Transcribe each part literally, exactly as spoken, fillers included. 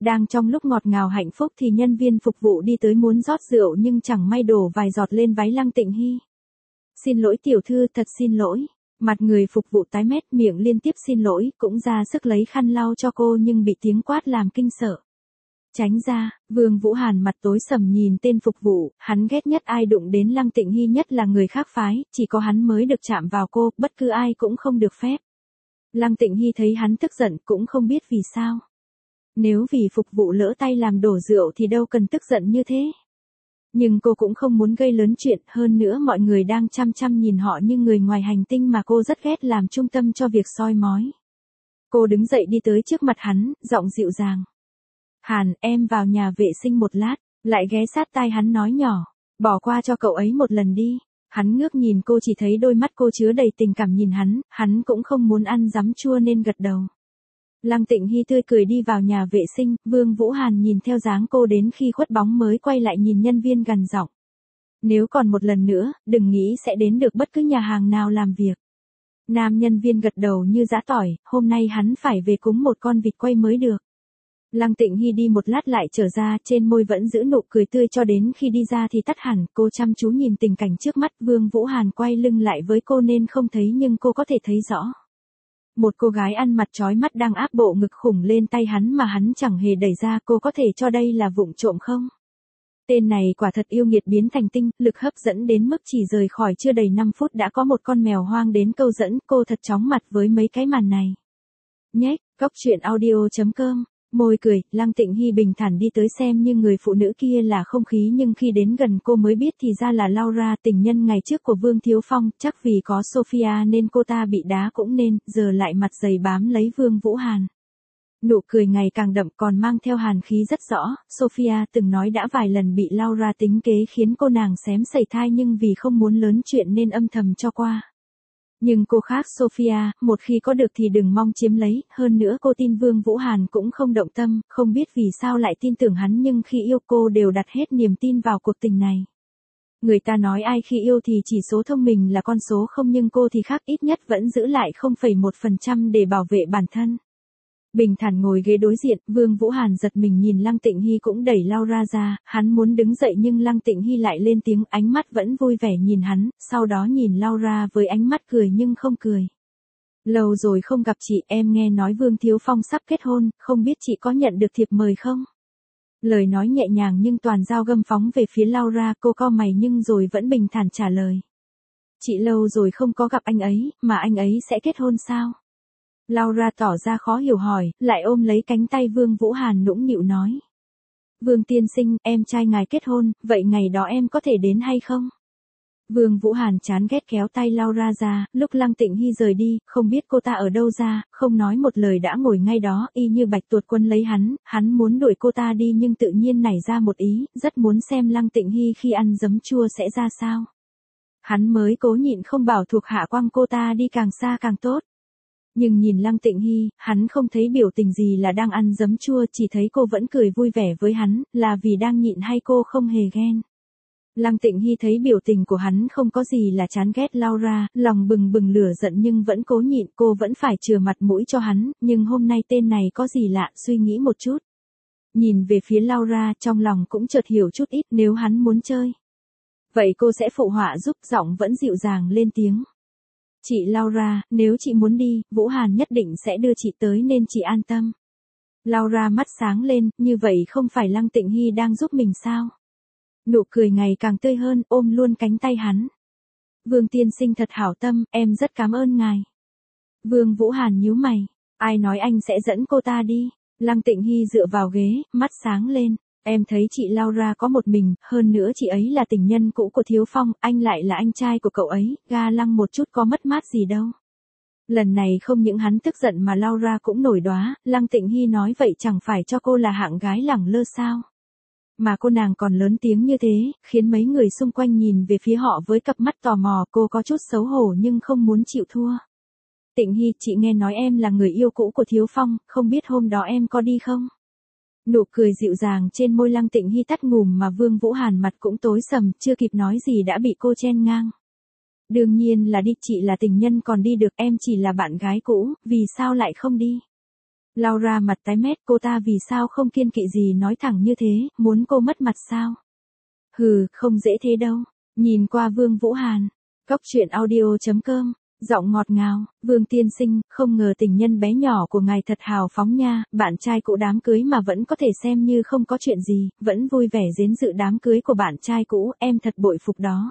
Đang trong lúc ngọt ngào hạnh phúc thì nhân viên phục vụ đi tới muốn rót rượu nhưng chẳng may đổ vài giọt lên váy Lăng Tịnh Hy. Xin lỗi tiểu thư, thật xin lỗi. Mặt người phục vụ tái mét, miệng liên tiếp xin lỗi, cũng ra sức lấy khăn lau cho cô nhưng bị tiếng quát làm kinh sợ. Tránh ra. Vương Vũ Hàn mặt tối sầm nhìn tên phục vụ, hắn ghét nhất ai đụng đến Lăng Tịnh Hy, nhất là người khác phái, chỉ có hắn mới được chạm vào cô, bất cứ ai cũng không được phép. Lăng Tịnh Hy thấy hắn tức giận cũng không biết vì sao. Nếu vì phục vụ lỡ tay làm đổ rượu thì đâu cần tức giận như thế. Nhưng cô cũng không muốn gây lớn chuyện, hơn nữa mọi người đang chăm chăm nhìn họ như người ngoài hành tinh mà cô rất ghét làm trung tâm cho việc soi mói. Cô đứng dậy đi tới trước mặt hắn, giọng dịu dàng. Hàn, em vào nhà vệ sinh một lát, lại ghé sát tai hắn nói nhỏ. Bỏ qua cho cậu ấy một lần đi. Hắn ngước nhìn cô, chỉ thấy đôi mắt cô chứa đầy tình cảm nhìn hắn, hắn cũng không muốn ăn giấm chua nên gật đầu. Lăng Tịnh Hy tươi cười đi vào nhà vệ sinh, Vương Vũ Hàn nhìn theo dáng cô đến khi khuất bóng mới quay lại nhìn nhân viên gằn giọng. Nếu còn một lần nữa, đừng nghĩ sẽ đến được bất cứ nhà hàng nào làm việc. Nam nhân viên gật đầu như giã tỏi, hôm nay hắn phải về cúng một con vịt quay mới được. Lăng Tịnh Hy đi một lát lại trở ra, trên môi vẫn giữ nụ cười tươi cho đến khi đi ra thì tắt hẳn, cô chăm chú nhìn tình cảnh trước mắt, Vương Vũ Hàn quay lưng lại với cô nên không thấy nhưng cô có thể thấy rõ. Một cô gái ăn mặc chói mắt đang áp bộ ngực khủng lên tay hắn mà hắn chẳng hề đẩy ra, cô có thể cho đây là vụng trộm không? Tên này quả thật yêu nghiệt biến thành tinh, lực hấp dẫn đến mức chỉ rời khỏi chưa đầy năm phút đã có một con mèo hoang đến câu dẫn, cô thật chóng mặt với mấy cái màn này. Nhếch, Cóc Truyện Audio chấm com. Môi cười, Lăng Tịnh Hy bình thản đi tới xem như người phụ nữ kia là không khí nhưng khi đến gần cô mới biết thì ra là Laura, tình nhân ngày trước của Vương Thiếu Phong, chắc vì có Sophia nên cô ta bị đá cũng nên, giờ lại mặt dày bám lấy Vương Vũ Hàn. Nụ cười ngày càng đậm còn mang theo hàn khí rất rõ, Sophia từng nói đã vài lần bị Laura tính kế khiến cô nàng xém sẩy thai nhưng vì không muốn lớn chuyện nên âm thầm cho qua. Nhưng cô khác Sophia, một khi có được thì đừng mong chiếm lấy, hơn nữa cô tin Vương Vũ Hàn cũng không động tâm, không biết vì sao lại tin tưởng hắn nhưng khi yêu cô đều đặt hết niềm tin vào cuộc tình này. Người ta nói ai khi yêu thì chỉ số thông minh là con số không nhưng cô thì khác, ít nhất vẫn giữ lại không phẩy một phần trăm để bảo vệ bản thân. Bình thản ngồi ghế đối diện, Vương Vũ Hàn giật mình nhìn Lăng Tịnh Hy cũng đẩy Laura ra, hắn muốn đứng dậy nhưng Lăng Tịnh Hy lại lên tiếng, ánh mắt vẫn vui vẻ nhìn hắn, sau đó nhìn Laura với ánh mắt cười nhưng không cười. Lâu rồi không gặp chị, em nghe nói Vương Thiếu Phong sắp kết hôn, không biết chị có nhận được thiệp mời không? Lời nói nhẹ nhàng nhưng toàn dao găm phóng về phía Laura, cô cau mày nhưng rồi vẫn bình thản trả lời. Chị lâu rồi không có gặp anh ấy, mà anh ấy sẽ kết hôn sao? Laura tỏ ra khó hiểu hỏi, lại ôm lấy cánh tay Vương Vũ Hàn nũng nịu nói. Vương tiên sinh, em trai ngài kết hôn, vậy ngày đó em có thể đến hay không? Vương Vũ Hàn chán ghét kéo tay Laura ra, lúc Lăng Tịnh Hy rời đi, không biết cô ta ở đâu ra, không nói một lời đã ngồi ngay đó, y như bạch tuột quân lấy hắn, hắn muốn đuổi cô ta đi nhưng tự nhiên nảy ra một ý, rất muốn xem Lăng Tịnh Hy khi ăn giấm chua sẽ ra sao. Hắn mới cố nhịn không bảo thuộc hạ quăng cô ta đi càng xa càng tốt. Nhưng nhìn Lăng Tịnh Hy, hắn không thấy biểu tình gì là đang ăn giấm chua, chỉ thấy cô vẫn cười vui vẻ với hắn, là vì đang nhịn hay cô không hề ghen. Lăng Tịnh Hy thấy biểu tình của hắn không có gì là chán ghét Laura, lòng bừng bừng lửa giận nhưng vẫn cố nhịn, cô vẫn phải chừa mặt mũi cho hắn, nhưng hôm nay tên này có gì lạ, suy nghĩ một chút. Nhìn về phía Laura, trong lòng cũng chợt hiểu chút ít, nếu hắn muốn chơi. Vậy cô sẽ phụ họa giúp, giọng vẫn dịu dàng lên tiếng. Chị Laura, nếu chị muốn đi, Vũ Hàn nhất định sẽ đưa chị tới nên chị an tâm. Laura mắt sáng lên, như vậy không phải Lăng Tịnh Hy đang giúp mình sao? Nụ cười ngày càng tươi hơn, ôm luôn cánh tay hắn. Vương tiên sinh thật hảo tâm, em rất cảm ơn ngài. Vương Vũ Hàn nhíu mày, ai nói anh sẽ dẫn cô ta đi? Lăng Tịnh Hy dựa vào ghế, mắt sáng lên. Em thấy chị Laura có một mình, hơn nữa chị ấy là tình nhân cũ của Thiếu Phong, anh lại là anh trai của cậu ấy, ga lăng một chút có mất mát gì đâu. Lần này không những hắn tức giận mà Laura cũng nổi đoá, Lăng Tịnh Hy nói vậy chẳng phải cho cô là hạng gái lẳng lơ sao. Mà cô nàng còn lớn tiếng như thế, khiến mấy người xung quanh nhìn về phía họ với cặp mắt tò mò, cô có chút xấu hổ nhưng không muốn chịu thua. Tịnh Hy, chị nghe nói em là người yêu cũ của Thiếu Phong, không biết hôm đó em có đi không? Nụ cười dịu dàng trên môi Lăng Tịnh Hy tắt ngùm mà Vương Vũ Hàn mặt cũng tối sầm, chưa kịp nói gì đã bị cô chen ngang. Đương nhiên là đi, chị là tình nhân còn đi được, em chỉ là bạn gái cũ, vì sao lại không đi? Laura mặt tái mét, cô ta vì sao không kiêng kỵ gì nói thẳng như thế, muốn cô mất mặt sao? Hừ, không dễ thế đâu. Nhìn qua Vương Vũ Hàn. Cốc truyện audio chấm com. Giọng ngọt ngào, Vương tiên sinh, không ngờ tình nhân bé nhỏ của ngài thật hào phóng nha, bạn trai cũ đám cưới mà vẫn có thể xem như không có chuyện gì, vẫn vui vẻ đến dự đám cưới của bạn trai cũ, em thật bội phục đó.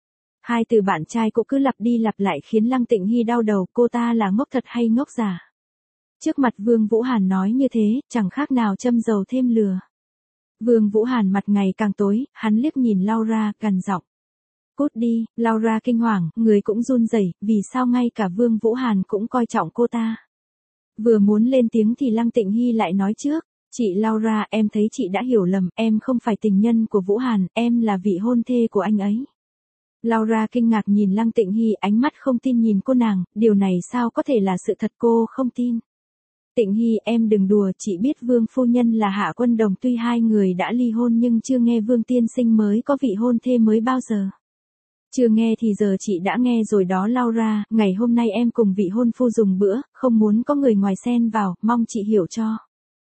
Hai từ bạn trai cũ cứ lặp đi lặp lại khiến Lăng Tịnh Hy đau đầu, cô ta là ngốc thật hay ngốc giả? Trước mặt Vương Vũ Hàn nói như thế, chẳng khác nào châm dầu thêm lửa. Vương Vũ Hàn mặt ngày càng tối, hắn liếc nhìn Laura, gằn giọng. Cút đi, Laura kinh hoàng, người cũng run rẩy, vì sao ngay cả Vương Vũ Hàn cũng coi trọng cô ta. Vừa muốn lên tiếng thì Lăng Tịnh Hy lại nói trước, chị Laura, em thấy chị đã hiểu lầm, em không phải tình nhân của Vũ Hàn, em là vị hôn thê của anh ấy. Laura kinh ngạc nhìn Lăng Tịnh Hy, ánh mắt không tin nhìn cô nàng, điều này sao có thể là sự thật, cô không tin. Tịnh Hy, em đừng đùa, chị biết Vương phu nhân là Hạ Quân Đồng, tuy hai người đã ly hôn nhưng chưa nghe Vương tiên sinh mới có vị hôn thê mới bao giờ. Chưa nghe thì giờ chị đã nghe rồi đó Laura, ngày hôm nay em cùng vị hôn phu dùng bữa, không muốn có người ngoài xen vào, mong chị hiểu cho.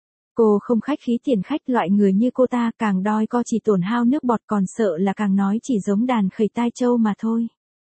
Cô không khách khí tiền khách, loại người như cô ta càng đoi co chỉ tổn hao nước bọt, còn sợ là càng nói chỉ giống đàn khẩy tai trâu mà thôi.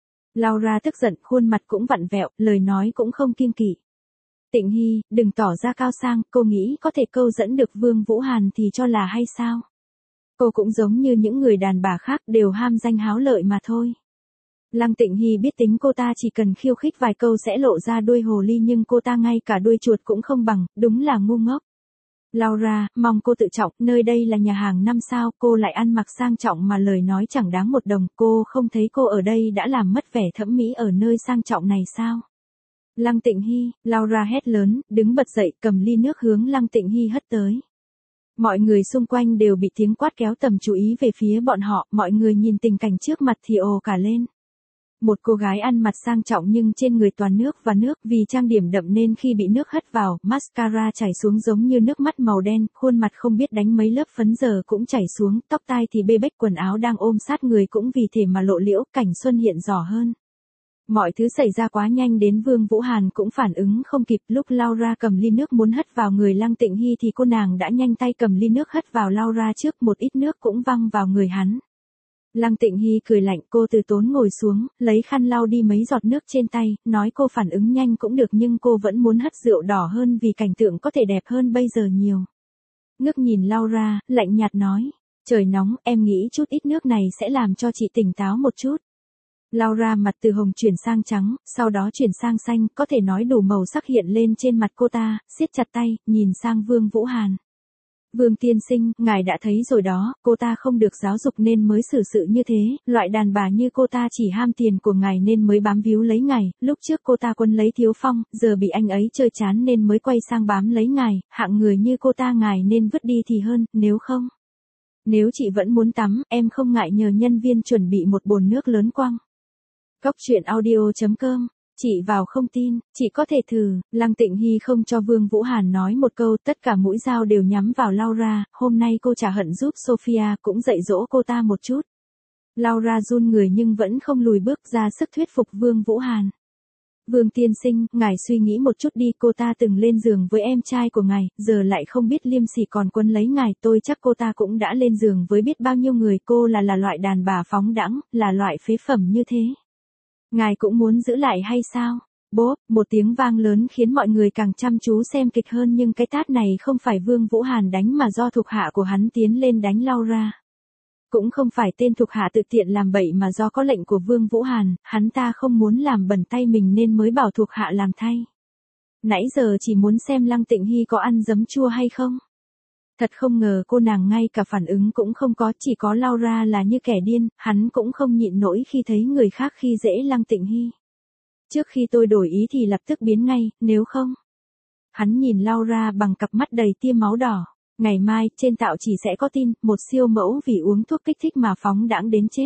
Laura tức giận, khuôn mặt cũng vặn vẹo, lời nói cũng không kiêng kỵ. Tịnh Hy, đừng tỏ ra cao sang, cô nghĩ có thể câu dẫn được Vương Vũ Hàn thì cho là hay sao? Cô cũng giống như những người đàn bà khác, đều ham danh háo lợi mà thôi. Lăng Tịnh Hy biết tính cô ta chỉ cần khiêu khích vài câu sẽ lộ ra đuôi hồ ly, nhưng cô ta ngay cả đuôi chuột cũng không bằng, đúng là ngu ngốc. Laura, mong cô tự trọng, nơi đây là nhà hàng năm sao, cô lại ăn mặc sang trọng mà lời nói chẳng đáng một đồng, cô không thấy cô ở đây đã làm mất vẻ thẩm mỹ ở nơi sang trọng này sao? Lăng Tịnh Hy, Laura hét lớn, đứng bật dậy, cầm ly nước hướng Lăng Tịnh Hy hất tới. Mọi người xung quanh đều bị tiếng quát kéo tầm chú ý về phía bọn họ, mọi người nhìn tình cảnh trước mặt thì ồ cả lên. Một cô gái ăn mặc sang trọng nhưng trên người toàn nước và nước, vì trang điểm đậm nên khi bị nước hất vào, mascara chảy xuống giống như nước mắt màu đen, khuôn mặt không biết đánh mấy lớp phấn giờ cũng chảy xuống, tóc tai thì bê bết, quần áo đang ôm sát người cũng vì thế mà lộ liễu, cảnh xuân hiện rõ hơn. Mọi thứ xảy ra quá nhanh đến Vương Vũ Hàn cũng phản ứng không kịp, lúc Laura cầm ly nước muốn hất vào người Lăng Tịnh Hy thì cô nàng đã nhanh tay cầm ly nước hất vào Laura trước, một ít nước cũng văng vào người hắn. Lăng Tịnh Hy cười lạnh, cô từ tốn ngồi xuống, lấy khăn lau đi mấy giọt nước trên tay, nói cô phản ứng nhanh cũng được nhưng cô vẫn muốn hất rượu đỏ hơn vì cảnh tượng có thể đẹp hơn bây giờ nhiều. Ngước nhìn Laura, lạnh nhạt nói, trời nóng, em nghĩ chút ít nước này sẽ làm cho chị tỉnh táo một chút. Laura mặt từ hồng chuyển sang trắng, sau đó chuyển sang xanh, có thể nói đủ màu sắc hiện lên trên mặt cô ta, siết chặt tay, nhìn sang Vương Vũ Hàn. Vương tiên sinh, ngài đã thấy rồi đó, cô ta không được giáo dục nên mới xử sự như thế, loại đàn bà như cô ta chỉ ham tiền của ngài nên mới bám víu lấy ngài, lúc trước cô ta quân lấy Thiếu Phong, giờ bị anh ấy chơi chán nên mới quay sang bám lấy ngài, hạng người như cô ta ngài nên vứt đi thì hơn, nếu không. Nếu chị vẫn muốn tắm, em không ngại nhờ nhân viên chuẩn bị một bồn nước lớn quăng. Cốc truyện audio chấm com. Chị vào không tin, chị có thể thử. Lăng Tịnh Hy không cho Vương Vũ Hàn nói một câu, tất cả mũi dao đều nhắm vào Laura, hôm nay cô trả hận giúp Sophia cũng dạy dỗ cô ta một chút. Laura run người nhưng vẫn không lùi bước, ra sức thuyết phục Vương Vũ Hàn. Vương tiên sinh, ngài suy nghĩ một chút đi, cô ta từng lên giường với em trai của ngài, giờ lại không biết liêm sỉ còn quân lấy ngài, tôi chắc cô ta cũng đã lên giường với biết bao nhiêu người, cô là là loại đàn bà phóng đãng, là loại phế phẩm như thế. Ngài cũng muốn giữ lại hay sao? Bốp, một tiếng vang lớn khiến mọi người càng chăm chú xem kịch hơn, nhưng cái tát này không phải Vương Vũ Hàn đánh mà do thuộc hạ của hắn tiến lên đánh Laura. Cũng không phải tên thuộc hạ tự tiện làm bậy mà do có lệnh của Vương Vũ Hàn, hắn ta không muốn làm bẩn tay mình nên mới bảo thuộc hạ làm thay. Nãy giờ chỉ muốn xem Lăng Tịnh Hy có ăn giấm chua hay không. Thật không ngờ cô nàng ngay cả phản ứng cũng không có, chỉ có Laura là như kẻ điên, hắn cũng không nhịn nổi khi thấy người khác khi dễ Lăng Tịnh Hy. Trước khi tôi đổi ý thì lập tức biến ngay, nếu không. Hắn nhìn Laura bằng cặp mắt đầy tia máu đỏ. Ngày mai, trên tạo chỉ sẽ có tin, một siêu mẫu vì uống thuốc kích thích mà phóng đãng đến chết.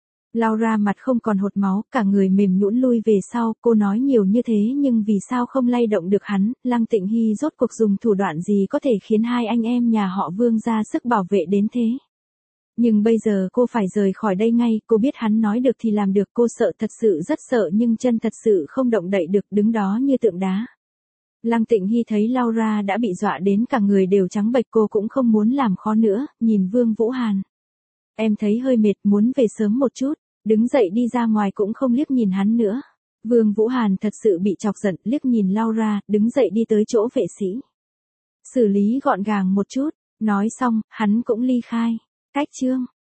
Laura mặt không còn hột máu, cả người mềm nhũn lui về sau, cô nói nhiều như thế nhưng vì sao không lay động được hắn, Lăng Tịnh Hy rốt cuộc dùng thủ đoạn gì có thể khiến hai anh em nhà họ Vương ra sức bảo vệ đến thế. Nhưng bây giờ cô phải rời khỏi đây ngay, cô biết hắn nói được thì làm được, cô sợ thật sự rất sợ nhưng chân thật sự không động đậy được, đứng đó như tượng đá. Lăng Tịnh Hy thấy Laura đã bị dọa đến cả người đều trắng bệch, cô cũng không muốn làm khó nữa, nhìn Vương Vũ Hàn. Em thấy hơi mệt, muốn về sớm một chút, đứng dậy đi ra ngoài cũng không liếc nhìn hắn nữa. Vương Vũ Hàn thật sự bị chọc giận, liếc nhìn Laura, đứng dậy đi tới chỗ vệ sĩ. Xử lý gọn gàng một chút, nói xong, hắn cũng ly khai. Cách chương